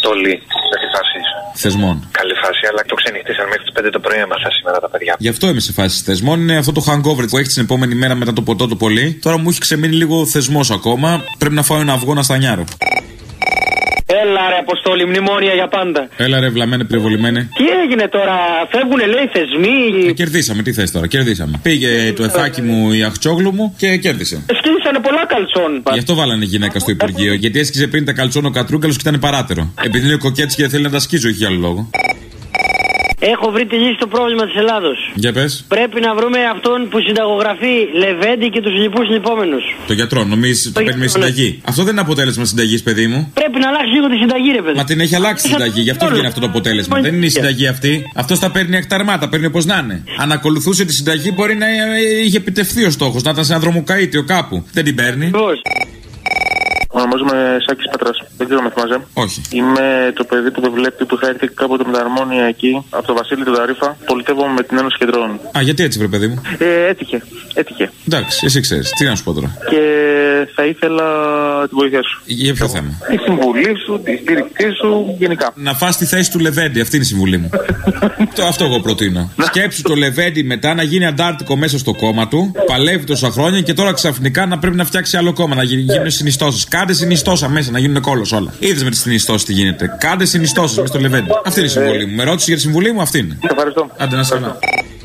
Αποστόλη, σε τι φάση? Θεσμών. Καλή φάση, αλλά το ξενυχτήσαν μέχρι τις 5 το πρωί έμαθα σήμερα τα παιδιά. Γι' αυτό είμαι σε φάση θεσμών. Είναι αυτό το hangover που έχει την επόμενη μέρα μετά το ποτό το πολύ. Τώρα μου έχει ξεμείνει λίγο θεσμός ακόμα. Πρέπει να φάω ένα αυγό να στανιάρω. Έλα ρε Αποστόλη, μνημόνια για πάντα. Έλα ρε βλαμμένε πυροβολημένε. Τι έγινε τώρα, φεύγουνε λέει θεσμοί. Κερδίσαμε, τι θες τώρα, κερδίσαμε. Πήγε το εφάκι μου η Αχτσόγλου μου και κέρδισε. Σκίσανε πολλά καλτσόν. Γι' αυτό βάλανε γυναίκα στο Υπουργείο. Γιατί έσκιζε πριν τα καλτσόν ο Κατρούγκαλος και ήταν παράτερο. Επειδή είναι κοκέτσι και θέλει να τα σκίζω, έχει άλλο λόγο. Έχω βρει τη λύση στο πρόβλημα της Ελλάδος. Για πες. Πρέπει να βρούμε αυτόν που συνταγογραφεί Λεβέντη και τους λοιπούς λυπόμενους. Το γιατρό, νομίζεις το παίρνει με συνταγή. Αυτό δεν είναι αποτέλεσμα συνταγής, παιδί μου. Πρέπει να αλλάξει λίγο τη συνταγή, ρε παιδί. Μα την έχει αλλάξει η συνταγή, γι' αυτό βγαίνει αυτό το αποτέλεσμα. Δεν είναι η συνταγή αυτή. Αυτό τα παίρνει εκταρμά, τα παίρνει όπως να είναι. Αν ακολουθούσε τη συνταγή, μπορεί να είχε επιτευχθεί ο στόχος, να ήταν σε ένα δρομοκαΐτιο κάπου. Δεν την παίρνει. Ονομάζομαι Σάκης Πατράς. Δεν ξέρω αν με θυμάσαι. Όχι. Είμαι το παιδί που δεν βλέπει, που είχα έρθει κάποτε με τα αρμόνια εκεί, από το Βασίλη του Ταρίφα. Πολιτεύομαι με την Ένωση Κεντρών. Α, γιατί έτσι, βρε παιδί μου. Έτυχε. Εντάξει, εσύ ξέρεις. Τι να σου πω τώρα. Και θα ήθελα τη βοήθεια σου. Για ποιο θέμα? Τη συμβουλή σου, τη στήριξή σου, γενικά. Να φας τη θέση του Λεβέντη, αυτή είναι η συμβουλή μου. Αυτό εγώ προτείνω. Σκέψου το Λεβέντη μετά να γίνει αντάρτικο μέσα στο κόμμα του, παλεύει τόσα χρόνια και τώρα ξαφνικά να πρέπει να φτιάξει άλλο κόμμα, να γίνουν συνιστώσεις. Κάντε συνιστώσα μέσα, να γίνουν κόλλος όλα. Είδες με τις συνιστώσεις τι γίνεται. Κάντε συνιστώσεις με στο Λεβέντη. Αυτή είναι η συμβουλή μου. Με ρώτησε για τη συμβουλή μου, αυτή είναι. Ευχαριστώ. Άντε να σε καλά.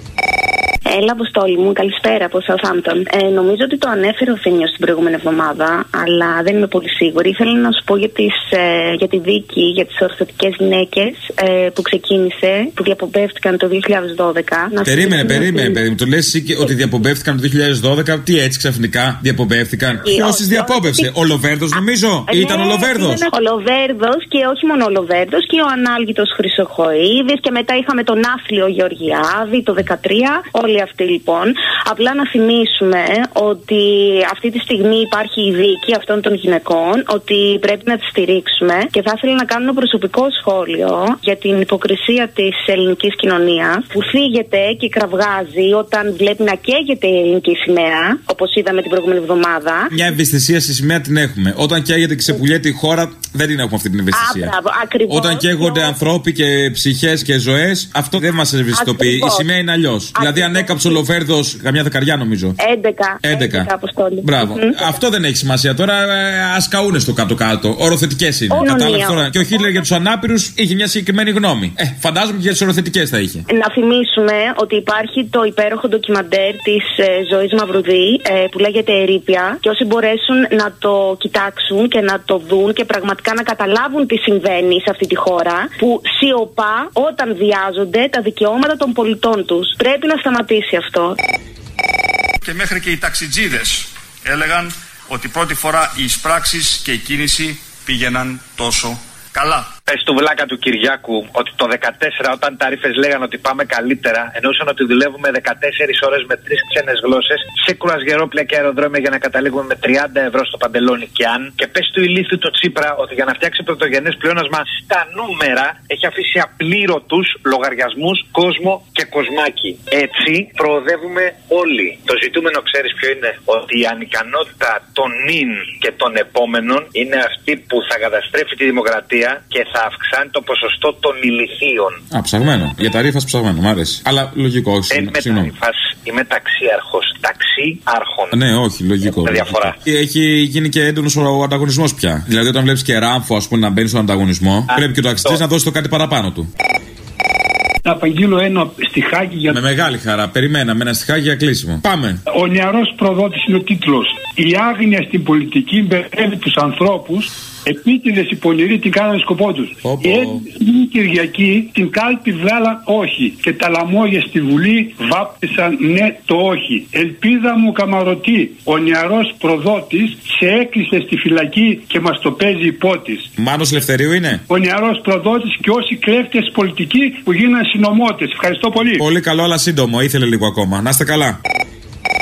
Έλα, Αποστόλη μου, καλησπέρα από Southampton. Νομίζω ότι το ανέφερε ο Θήμιος την προηγούμενη εβδομάδα, αλλά δεν είμαι πολύ σίγουρη. Ήθελα να σου πω για τη δίκη για τις ορθωτικές γυναίκες που ξεκίνησε, που διαπομπεύτηκαν το 2012. Περίμενε, παιδί μου. Το λες εσύ ότι διαπομπεύτηκαν το 2012, τι έτσι ξαφνικά διαπομπεύτηκαν? Ποιος τις διαπόμπευσε? Ο Λοβέρδος, νομίζω. Ήταν ο Λοβέρδος. Ο Λοβέρδος και όχι μόνο ο Λοβέρδος και ο ανάλγητος Χρυσοχοΐδης και μετά είχαμε τον Άθλιο Γεωργιάδη το 2013. Όλοι αυτοί λοιπόν. Απλά να θυμίσουμε ότι αυτή τη στιγμή υπάρχει η δίκη αυτών των γυναικών, ότι πρέπει να τις στηρίξουμε και θα ήθελα να κάνω ένα προσωπικό σχόλιο για την υποκρισία της ελληνικής κοινωνίας που φύγεται και κραυγάζει όταν βλέπει να καίγεται η ελληνική σημαία, όπως είδαμε την προηγούμενη εβδομάδα. Μια ευαισθησία στη σημαία την έχουμε. Όταν καίγεται και ξεπουλιέται η χώρα, δεν την έχουμε αυτή την ευαισθησία. Όταν καίγονται ανθρώποι και ψυχές και ζωές, αυτό δεν μας ευαισθητοποιεί. Η σημαία είναι αλλιώς. Δηλαδή, αν έκαψε ο Λοβέρδος, καμιά δεκαριά νομίζω. 11 Αποστόλη. Μπράβο. Αυτό δεν έχει σημασία τώρα. Ας καούνε στο κάτω-κάτω. Οροθετικές είναι. Κατάλαβε τώρα. Και ο Χίτλερ για τους ανάπηρους είχε μια συγκεκριμένη γνώμη. Φαντάζομαι και για τις οροθετικές θα είχε. Να θυμίσουμε ότι υπάρχει το υπέροχο ντοκιμαντέρ της Ζωής Μαυρουδή που λέγεται Ερείπια και όσοι μπορέσουν να το κοιτάξουν και να το δουν και πραγματικά να καταλάβουν τι συμβαίνει σε αυτή τη χώρα που σιωπά όταν βιάζονται τα δικαιώματα των πολιτών τους. Πρέπει να σταματήσει αυτό. Και μέχρι και οι ταξιτζίδες έλεγαν ότι πρώτη φορά οι εισπράξεις και η κίνηση πήγαιναν τόσο καλά. Πες του βλάκα του Κυριάκου ότι το 14 όταν τα ρήφες λέγανε ότι πάμε καλύτερα, εννοούσαν ότι δουλεύουμε 14 ώρες με 3 ξένες γλώσσες σε κρουαζιερόπλια και αεροδρόμια για να καταλήγουμε με 30 ευρώ στο παντελόνι και αν. Και πες του ηλίθιου του Τσίπρα ότι για να φτιάξει πρωτογενές πλεόνασμα στα νούμερα έχει αφήσει απλήρωτους λογαριασμούς κόσμο και κοσμάκι. Έτσι προοδεύουμε όλοι. Το ζητούμενο ξέρεις ποιο είναι? Ότι η ανικανότητα των νυν και των επόμενων είναι αυτή που θα καταστρέφει τη δημοκρατία και θα αυξάνει το ποσοστό των ηλιθείων. Α, ψαγμένο. Για τα ρήφα ψαγμένο, μου αρέσει. Αλλά λογικό, όχι. Δεν είμαι ταξίαρχος. Είμαι ταξίαρχος. Ταξίαρχον. Ναι, όχι, λογικό. Με διαφορά. Έχει γίνει και έντονος ο ανταγωνισμός πια. Δηλαδή, όταν βλέπεις και Ράμφο, ας πούμε, να μπαίνει στον ανταγωνισμό, πρέπει και ο ταξιτής να δώσει το κάτι παραπάνω του. Να απαγγείλω ένα στιχάκι για. Με μεγάλη χαρά. Περιμέναμε ένα στιχάκι για κλείσιμο. Πάμε. Ο νεαρός προδότης είναι ο τίτλος. Η άγνοια στην πολιτική μπερδεύει τους ανθρώπους. Επίτηδες οι πονηροί την κάνανε σκοπό τους. Η έντονη Κυριακή την κάλπη βγάλαν όχι. Και τα λαμόγια στη Βουλή βάπτισαν ναι το όχι. Ελπίδα μου καμαρωτή. Ο νεαρός προδότης σε έκλεισε στη φυλακή και μας το παίζει υπότης. Μάνος Λευθερίου είναι. Ο νεαρός προδότης και όσοι κλέφτες πολιτικοί που γίναν συνωμότες. Ευχαριστώ πολύ. Πολύ καλό, αλλά σύντομο. Ήθελε λίγο ακόμα. Να είστε καλά.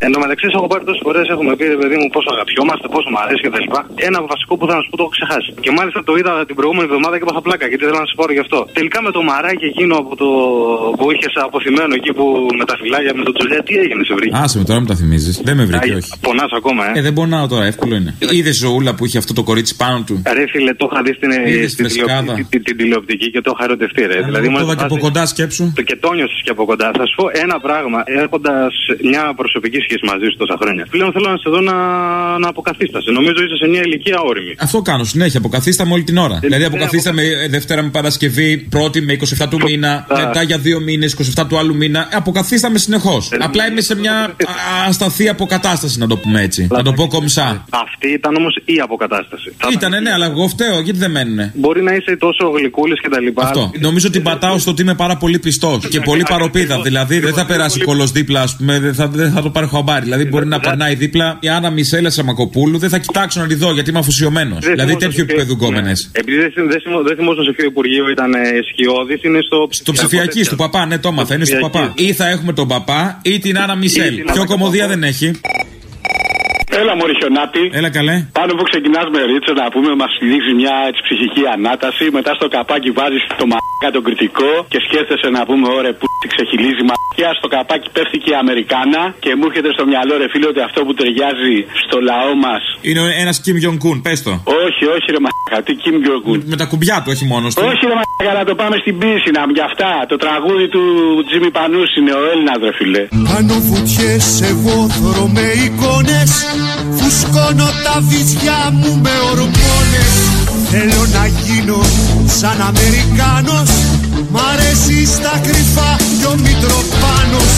Εν τω μεταξύ, έχω πάρει τόσες φορές, έχουμε πει, παιδί μου, πόσο αγαπιόμαστε, πόσο μου αρέσει κτλ. Ένα βασικό που θα να σου πω το έχω ξεχάσει. Και μάλιστα το είδα την προηγούμενη εβδομάδα και έπαθα πλάκα, γιατί θέλω να σα πω γι' αυτό. Τελικά με το μαράκι εκείνο από το που είχε αποθυμένο εκεί που με τα φυλάκια με τον Τζουλιά, τι έγινε, σε βρήκε. Άσε με τώρα, μου τα θυμίζει. Δεν με βρήκε, όχι. Πονάς ακόμα, δεν πονάω τώρα, εύκολο είναι. Είδε ζωούλα που είχε αυτό το κορίτσι πάνω του. Ρε φίλε, το είχα δει στην τηλεοπτική και το είχα ερωτευτεί, ρε. Δηλαδή, το είδα και από κοντά, σκέψου. Και το νιώσες και από κοντά. Θα σου πω ένα πράγμα, έχοντας μια προσωπική σχέση μαζί σου τόσα χρόνια. Πλέον θέλω να σε δω να αποκαθίστασαι. Νομίζω είσαι σε μια ηλικία όριμη. Αυτό κάνω συνέχεια, αποκαθίσταμε όλη την ώρα. Δηλαδή, αποκαθίσταμε Δευτέρα με Παρασκευή, πρώτη με 27 του μήνα, μετά για 2 μήνες, 27 του άλλου μήνα. Αποκαθίσταμε συνεχώς. Απλά είμαι σε μια ασταθή αποκατάσταση, να το πούμε έτσι. Να το πω κομψά. Αυτή ήταν όμως η αποκατάσταση. Ήτανε, ναι, αλλά εγώ φταίω, γιατί δεν μένουνε. Μπορεί να είσαι τόσο γλυκούλης και τα λοιπά. Αυτό. Νομίζω ότι πατάω στο ότι είμαι πάρα πολύ πιστός και πολύ παροπίδα. Δηλαδή, δεν θα περάσει κολος δίπλα, ας πούμε, δεν θα το πάρει χαμπάρι. Δηλαδή, μπορεί να περνάει δίπλα η Άννα Μισέλα Σαμακοπούλου, δεν θα κοιτάξω να τη δω γιατί είμαι αφοσιωμένος. Δηλαδή, τέτοιο επίπεδο γκόμενες. Επειδή δεν θυμόσαι σε ποιο υπουργείο ήταν σκιώδης, είναι στο ψηφιακή του παπά, ναι, το έμαθα, είναι στο παπά. Ή θα έχουμε τον παπά ή την Άννα Μισελ. Πιο κομμωδία δεν έχει. Έλα, μωρή χιονάτη. Έλα, καλέ. Πάνω που ξεκινάς με ρίτσο, να πούμε, μας δείξει μια έτσι, ψυχική ανάταση. Μετά στο καπάκι βάζεις το μαλάκα τον κριτικό και σκέφτεσαι να πούμε, ωραία, που τη ξεχυλίζει μαλακιά. Στο καπάκι πέφτει και η Αμερικάνα και μου έρχεται στο μυαλό, ρε φίλε, ότι αυτό που ταιριάζει στο λαό μας είναι ένας Κιμ Γιονγκούν, πες το. Όχι, ρε μαλάκα, τι Κιμ Γιονγκούν. Με τα κουμπιά του, όχι μόνο του. Όχι, ρε μαλάκα, να το πάμε στην πίση, να για αυτά. Το τραγούδι του Τζίμι Πανούς είναι ο Έλληνας, ρε φίλε. Κάνω βουτιές, εγώ θωρώ με εικόνες. Φουσκώνω τα βυζιά μου με ορμόνες. Θέλω να γίνω σαν Αμερικάνος. Μ' αρέσει στα κρυφά κι ο Μητροπάνος.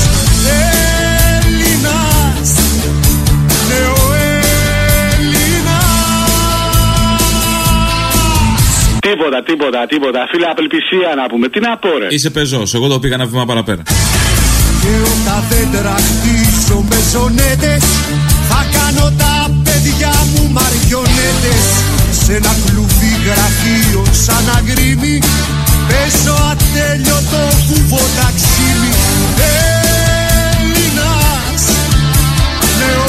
Έλληνας, ναι ο Έλληνας. Τίποτα. Φίλε, απελπισία να πούμε. Τι να πω, ρε. Είσαι πεζός, εγώ το πήγα ένα βήμα παραπέρα. Και όταν δεν τραχτήσω με ζωνέτες, θα κάνω τα παιδιά μου μαριονέτες. Σε ένα κλουβί γραφείο σαν αγρίμι, παίζω ατέλειωτο βουβό ταξίμι. Έλληνας, ναι ο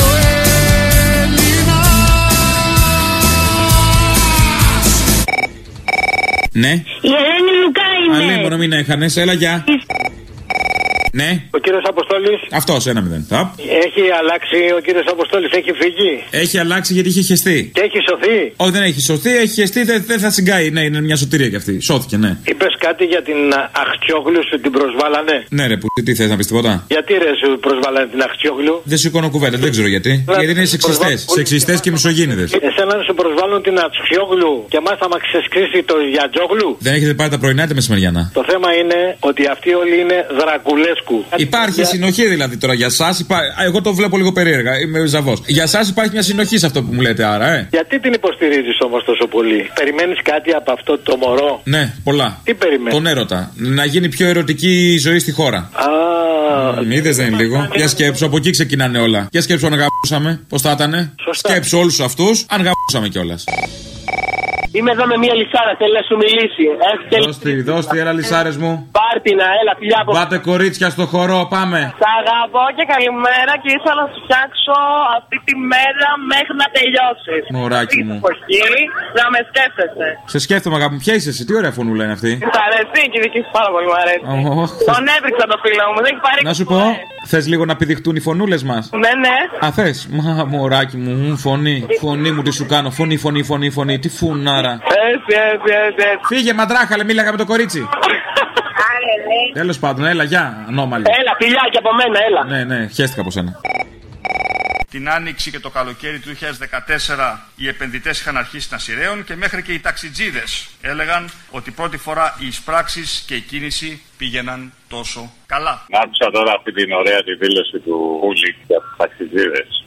Έλληνας. Ναι. Η Ελένη Λουκά είναι. Αλέ, μόνο μην έχανες, έλα γεια. Ναι. Ο κύριος Αποστόλης. Αυτός, 1-0. Έχει αλλάξει ο κύριος Αποστόλης, έχει φύγει. Έχει αλλάξει γιατί είχε χεστεί. Και έχει σωθεί. Όχι, δεν έχει σωθεί, έχει χεστεί, δεν θα συγκάει. Ναι, είναι μια σωτηρία κι αυτή. Σώθηκε, ναι. Είπες κάτι για την Αχτσιόγλου, σου την προσβάλανε. Ναι, ρε, που τι θες να πεις τίποτα. Γιατί ρε, σου προσβάλανε την Αχτσιόγλου. Δεν σηκώνω κουβέντα, δεν ξέρω γιατί. Γιατί είναι σεξιστές. Σεξιστές και μισογίνηδες. Εσένα να σου προσβάλλουν την Αχτσιόγλου και εμάς θα μας ξεσκρίσει το Γιατζόγλου. Δεν έχετε πάρει τα πρωινά είτε μεσημεριανά. Το θέμα είναι ότι αυτοί όλοι είναι Δρακουλέσκου. Υπάρχει συνοχή δηλαδή τώρα για εσάς. Εγώ το βλέπω λίγο περίεργα. Είμαι ζαβός. Για εσάς υπάρχει μια συνοχή σε αυτό που μου λέτε, άρα, Γιατί την υποστηρίζεις όμως τόσο πολύ. Περιμένεις κάτι από αυτό το μωρό. Ναι, πολλά. Τι περιμένεις. Τον έρωτα. Να γίνει πιο ερωτική η ζωή στη χώρα. Είδες δεν είναι λίγο. Για σκέψου, από εκεί ξεκινάνε όλα. Για σκέψου αν γαμπούσαμε. Πώς θα ήτανε. Σκέψου όλους αυτούς αν γαμπούσαμε κιόλας. Είμαι εδώ με μια λισάρα, θέλει να σου μιλήσει. Δώσ' τη, έλα λισάρες μου. Πάρτινα, έλα, φιλιά από. Πάτε κορίτσια στο χορό, πάμε. Σ' αγαπώ και καλημέρα και ήθελα να σου φτιάξω αυτή τη μέρα μέχρι να τελειώσεις. Μωράκι μου. Να με σκέφτεσαι. Σε σκέφτομαι, αγάπη μου, ποια είσαι εσύ, τι ωραία φωνούλα είναι αυτή. Μ' αρέσει και η δική σου πάρα πολύ μου αρέσει. Τον έβριξα το φίλο μου, δεν έχει πάρει. Να σου πω, θες λίγο να πηδηχτούν οι φωνούλες μας. Ναι. Α, θες. Μα μωράκι μου, φωνή. Φωνή μου τι σου κάνω. Φωνή. Τι φουνάρα. Έτσι. Φύγε μαντράχαλε, μίλαγα με το κορίτσι. Τέλος πάντων, έλα, γεια, ανώμαλη. Έλα, φιλιάκια από μένα, έλα. Ναι, χαίστηκα από σένα. Την Άνοιξη και το καλοκαίρι του 2014 οι επενδυτές είχαν αρχίσει να σειραίουν και μέχρι και οι ταξιτζίδες έλεγαν ότι πρώτη φορά οι εισπράξεις και η κίνηση πήγαιναν τόσο καλά. Άκουσα τώρα αυτή την ωραία τη δήλωση του Ούλικ για τους ταξιτζίδες.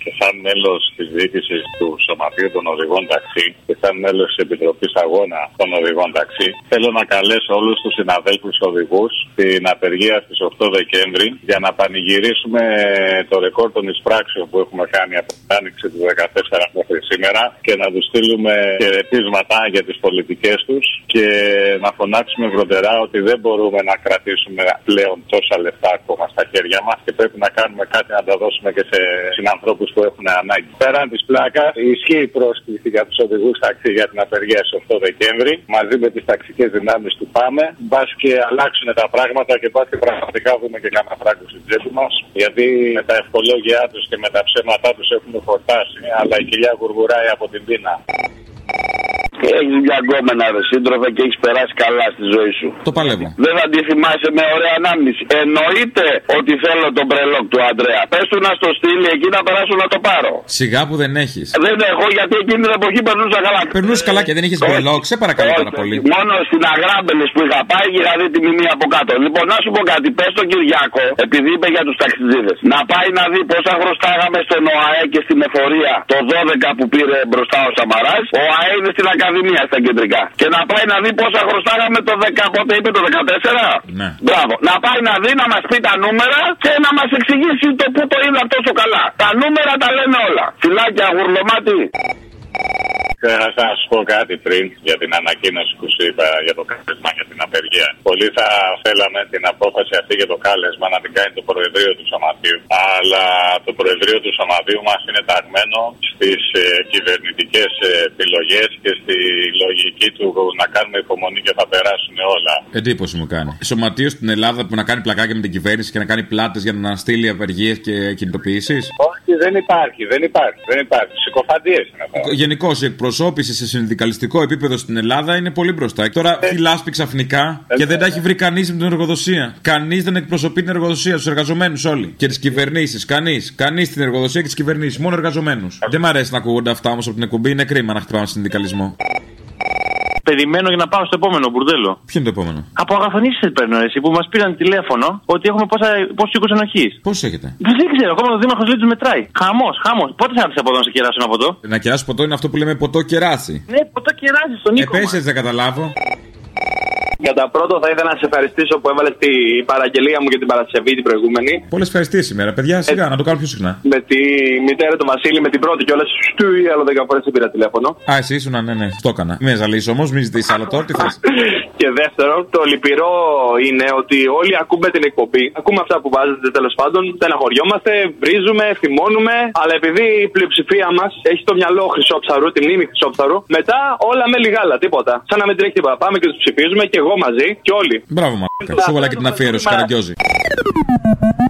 σαν μέλος της διοίκησης του Σωματείου των Οδηγών Ταξί και σαν μέλος της Επιτροπής Αγώνα των Οδηγών Ταξί, θέλω να καλέσω όλους τους συναδέλφους οδηγούς στην απεργία στις 8 Δεκέμβρη για να πανηγυρίσουμε το ρεκόρ των εισπράξεων που έχουμε κάνει από την άνοιξη του 2014 μέχρι σήμερα και να τους στείλουμε χαιρετίσματα για τις πολιτικές τους και να φωνάξουμε βροντερά ότι δεν μπορούμε να κρατήσουμε πλέον τόσα λεφτά ακόμα στα χέρια μας και πρέπει να κάνουμε κάτι να τα δώσουμε και σε συνανθρώπους που έχουν ανάγκη. Πέραν της πλάκας, ισχύει η πρόσκληση για τους οδηγούς ταξί για την απεργία στις 8 Δεκέμβρη μαζί με τις ταξικές δυνάμεις του ΠΑΜΕ. Μπας και αλλάξουν τα πράγματα και μπας και πραγματικά δούμε και κανένα φράγκο στην τσέπη μας. Γιατί με τα ευχολόγια τους και με τα ψέματά τους έχουν χορτάσει, αλλά η κοιλιά γουργουράει από την πείνα. Έχεις μια γκόμενα ρε σύντροφε και έχεις περάσει καλά στη ζωή σου. Το παλεύω. Δεν θα τη θυμάσαι με ωραία ανάμνηση. Εννοείται ότι θέλω τον μπρελόκ του Αντρέα. Πες του να στο στείλει εκεί να περάσω να το πάρω. Σιγά που δεν έχεις. Δεν έχω γιατί εκείνη την εποχή περνούσα καλά. Περνούσε καλά και δεν είχες μπρελόκ, σε παρακαλώ πάρα πολύ. Μόνο στην Αγράμπελες που είχα πάει είχα δει τη μνήμη από κάτω. Λοιπόν, να σου πω κάτι, πες στον Κυριάκο, επειδή είπε για τους ταξιτζίδες, να πάει να δει πόσα χρωστάγαμε στον ΟΑΕ και στην εφορία το 12 που πήρε μπροστά ο Σαμαράς. Ο ΟΑΕ είναι στην Ακαδημία στα κεντρικά. Και να πάει να δει πόσα χρωστάγαμε το 10, πότε είπε το 14. Ναι. Μπράβο. Να πάει να δει, να μας πει τα νούμερα και να μας εξηγήσει το πού το είδα τόσο καλά. Τα νούμερα τα λένε όλα. Φιλάκια, γουρλωμάτι. Θα σας πω κάτι πριν για την ανακοίνωση που σου είπα για το κάλεσμα για την απεργία. Πολλοί θα θέλαμε την απόφαση αυτή για το κάλεσμα να την κάνει το Προεδρείο του Σωματείου. Αλλά το Προεδρείο του Σωματείου μας είναι ταγμένο στις κυβερνητικές επιλογές και στη λογική του να κάνουμε υπομονή και θα περάσουν όλα. Εντύπωση μου κάνει. Σωματείο στην Ελλάδα που να κάνει πλακάκια με την κυβέρνηση και να κάνει πλάτες για να στείλει απεργίες και κινητοποιήσεις. Όχι, δεν υπάρχει. Συκοφαντίες είναι αυτά. Γενικώς η εκπροσώπηση σε συνδικαλιστικό επίπεδο στην Ελλάδα είναι πολύ μπροστά. Τώρα φυλάσπει ξαφνικά και δεν τα έχει βρει κανείς με την εργοδοσία. Κανείς δεν εκπροσωπεί την εργοδοσία, τους εργαζομένους όλοι. Και τις κυβερνήσεις. Κανείς την εργοδοσία και τις κυβερνήσεις. Μόνο εργαζομένους. Δεν μ' αρέσει να ακούγονται αυτά όμως από την εκπομπή. Είναι κρίμα να χτυπάμε συνδικαλισμό. Περιμένω για να πάω στο επόμενο μπουρδέλο. Ποιο είναι το επόμενο? Από αγαθονήσεις παίρνω εσύ που μας πήραν τηλέφωνο ότι έχουμε πόσους οίκους ενοχής. Πόσους έχετε? Δεν ξέρω, ακόμα ο Δήμαρχος λέει τους μετράει. Χαμός. Πότε θα έρθει από εδώ να σε κεράσω ένα ποτό? Να κεράσει ποτό είναι αυτό που λέμε ποτό κεράσι. Ναι, ποτό κεράσι στον οίκο. Επίσης δεν καταλάβω. Κατά πρώτο, θα ήθελα να σε ευχαριστήσω που έβαλες την παραγγελία μου για την Παρασκευή την προηγούμενη. Πολλές ευχαριστίες σήμερα, παιδιά. Σιγά, να το κάνω πιο συχνά. Με τη μητέρα του Βασίλη, με την πρώτη κιόλας. Στου ή άλλο 10 φορές πήρα τηλέφωνο. Α, εσύ ήσουν, ναι. Το έκανα. Μην ζαλίσει όμως, μην ζητήσει άλλο τώρα, τι θες. Και δεύτερον, το λυπηρό είναι ότι όλοι ακούμε την εκπομπή. Ακούμε αυτά που βάζετε τέλος πάντων. Στεναχωριόμαστε, βρίζουμε, θυμώνουμε. Αλλά επειδή η πλειοψηφία μας έχει στο μυαλό Χρυσόψαρου, τη μνήμη Χρυσόψαρου, μετά όλα με λιγάλα, τίποτα. Σαν να μην τρέχει τίποτα. Πάμε και τους ψηφίζουμε και εγώ μαζί και όλοι. Μπράβο, μαλάκα. Σου βάλα και την αφιέρωση, Καραγκιόζη.